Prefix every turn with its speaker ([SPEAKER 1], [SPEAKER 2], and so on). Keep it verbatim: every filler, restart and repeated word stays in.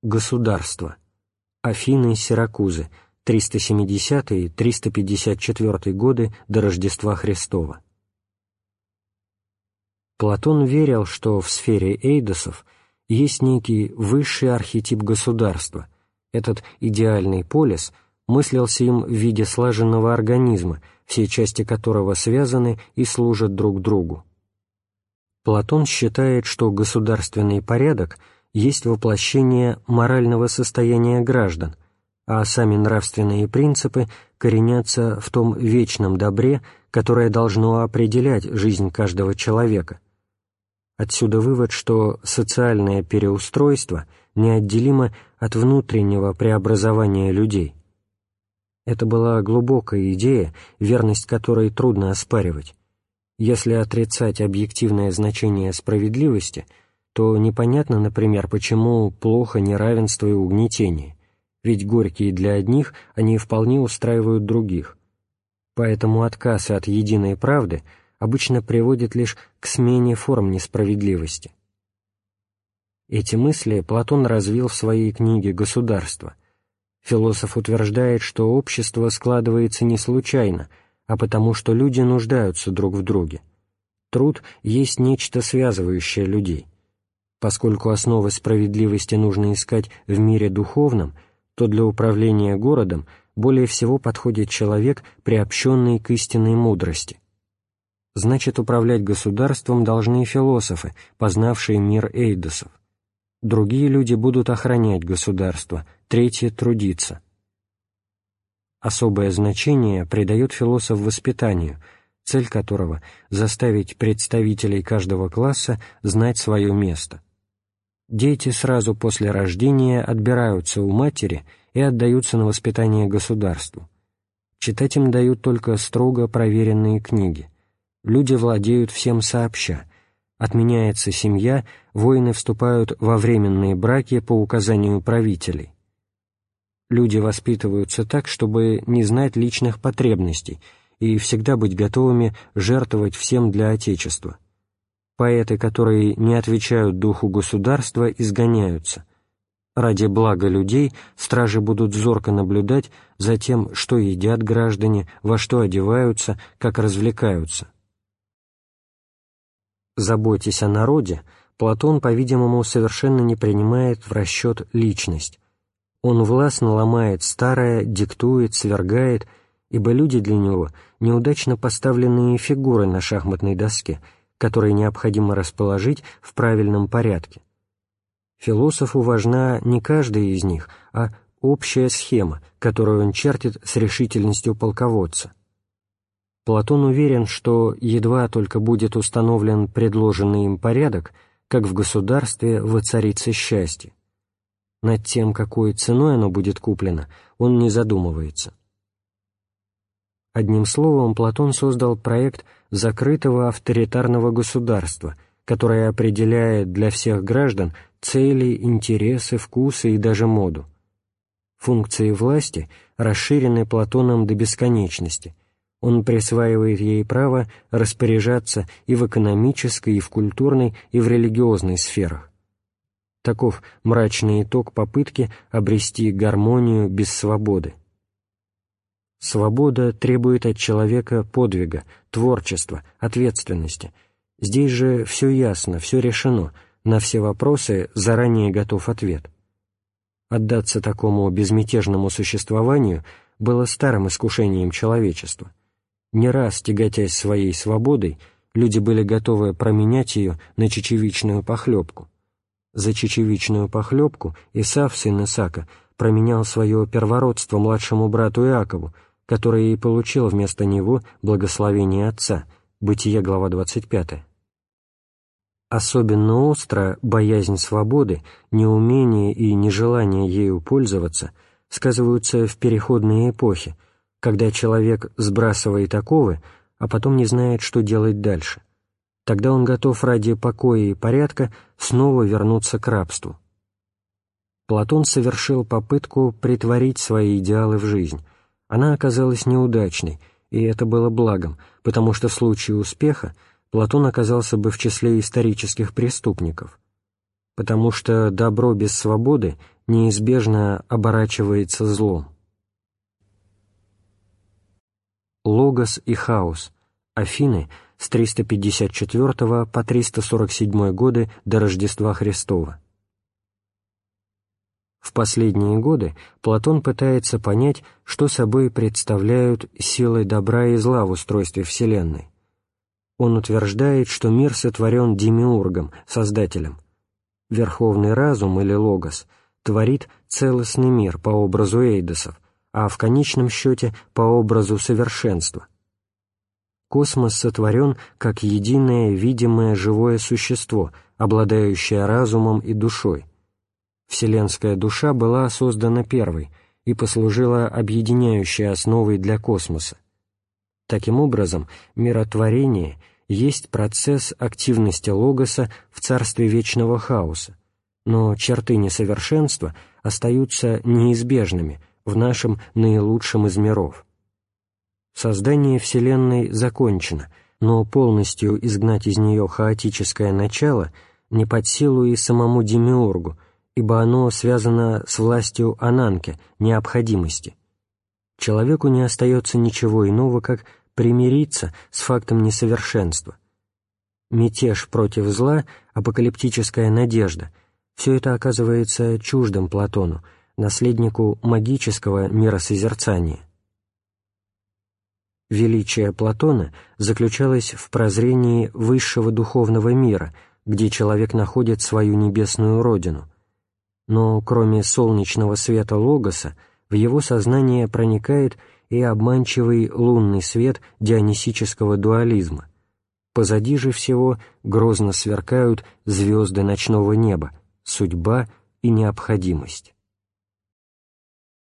[SPEAKER 1] Государство. Афины, Сиракузы, триста семидесятый — триста пятьдесят четвёртый годы до Рождества Христова. Платон верил, что в сфере эйдосов есть некий высший архетип государства. Этот идеальный полис мыслился им в виде слаженного организма, все части которого связаны и служат друг другу. Платон считает, что государственный порядок есть воплощение морального состояния граждан, а сами нравственные принципы коренятся в том вечном добре, которое должно определять жизнь каждого человека. Отсюда вывод, что социальное переустройство неотделимо от внутреннего преобразования людей. Это была глубокая идея, верность которой трудно оспаривать. Если отрицать объективное значение справедливости, то непонятно, например, почему плохо неравенство и угнетение, ведь горькие для одних, они вполне устраивают других. Поэтому отказ от единой правды обычно приводит лишь к смене форм несправедливости. Эти мысли Платон развил в своей книге «Государство». Философ утверждает, что общество складывается не случайно, а потому что люди нуждаются друг в друге. Труд есть нечто связывающее людей. Поскольку основы справедливости нужно искать в мире духовном, то для управления городом более всего подходит человек, приобщенный к истинной мудрости. Значит, управлять государством должны философы, познавшие мир эйдосов. Другие люди будут охранять государство, третьи — трудиться. Особое значение придает философ воспитанию, цель которого — заставить представителей каждого класса знать свое место. Дети сразу после рождения отбираются у матери и отдаются на воспитание государству. Читать им дают только строго проверенные книги. Люди владеют всем сообща. Отменяется семья, воины вступают во временные браки по указанию правителей. Люди воспитываются так, чтобы не знать личных потребностей и всегда быть готовыми жертвовать всем для Отечества. Поэты, которые не отвечают духу государства, изгоняются. Ради блага людей стражи будут зорко наблюдать за тем, что едят граждане, во что одеваются, как развлекаются. Заботясь о народе, Платон, по-видимому, совершенно не принимает в расчет личность. Он властно ломает старое, диктует, свергает, ибо люди для него — неудачно поставленные фигуры на шахматной доске, которые необходимо расположить в правильном порядке. Философу важна не каждая из них, а общая схема, которую он чертит с решительностью полководца. Платон уверен, что едва только будет установлен предложенный им порядок, как в государстве воцарится счастье. Над тем, какой ценой оно будет куплено, он не задумывается. Одним словом, Платон создал проект закрытого авторитарного государства, которое определяет для всех граждан цели, интересы, вкусы и даже моду. Функции власти расширены Платоном до бесконечности. Он присваивает ей право распоряжаться и в экономической, и в культурной, и в религиозной сферах. Таков мрачный итог попытки обрести гармонию без свободы. Свобода требует от человека подвига, творчества, ответственности. Здесь же все ясно, все решено, на все вопросы заранее готов ответ. Отдаться такому безмятежному существованию было старым искушением человечества. Не раз, тяготясь своей свободой, люди были готовы променять ее на чечевичную похлебку. За чечевичную похлебку Исав, сын Исаака, променял свое первородство младшему брату Иакову, который и получил вместо него благословение отца. Бытие, глава двадцать пятая. Особенно остро боязнь свободы, неумение и нежелание ею пользоваться сказываются в переходные эпохи, когда человек сбрасывает оковы, а потом не знает, что делать дальше. Тогда он готов ради покоя и порядка снова вернуться к рабству. Платон совершил попытку претворить свои идеалы в жизнь. Она оказалась неудачной, и это было благом, потому что в случае успеха Платон оказался бы в числе исторических преступников. Потому что добро без свободы неизбежно оборачивается злом. Логос и хаос. Афины с триста пятьдесят четвёртого по триста сорок седьмой годы до Рождества Христова. В последние годы Платон пытается понять, что собой представляют силы добра и зла в устройстве Вселенной. Он утверждает, что мир сотворен демиургом, создателем. Верховный разум или логос творит целостный мир по образу эйдосов, а в конечном счете по образу совершенства. Космос сотворен как единое видимое живое существо, обладающее разумом и душой. Вселенская душа была создана первой и послужила объединяющей основой для космоса. Таким образом, миротворение есть процесс активности логоса в царстве вечного хаоса, но черты несовершенства остаются неизбежными в нашем наилучшем из миров. Создание Вселенной закончено, но полностью изгнать из нее хаотическое начало не под силу и самому демиургу, ибо оно связано с властью ананки, необходимости. Человеку не остается ничего иного, как примириться с фактом несовершенства. Мятеж против зла, апокалиптическая надежда — все это оказывается чуждым Платону, наследнику магического миросозерцания. Величие Платона заключалось в прозрении высшего духовного мира, где человек находит свою небесную родину. Но кроме солнечного света логоса, в его сознание проникает и обманчивый лунный свет дионисического дуализма. Позади же всего грозно сверкают звезды ночного неба, судьба и необходимость.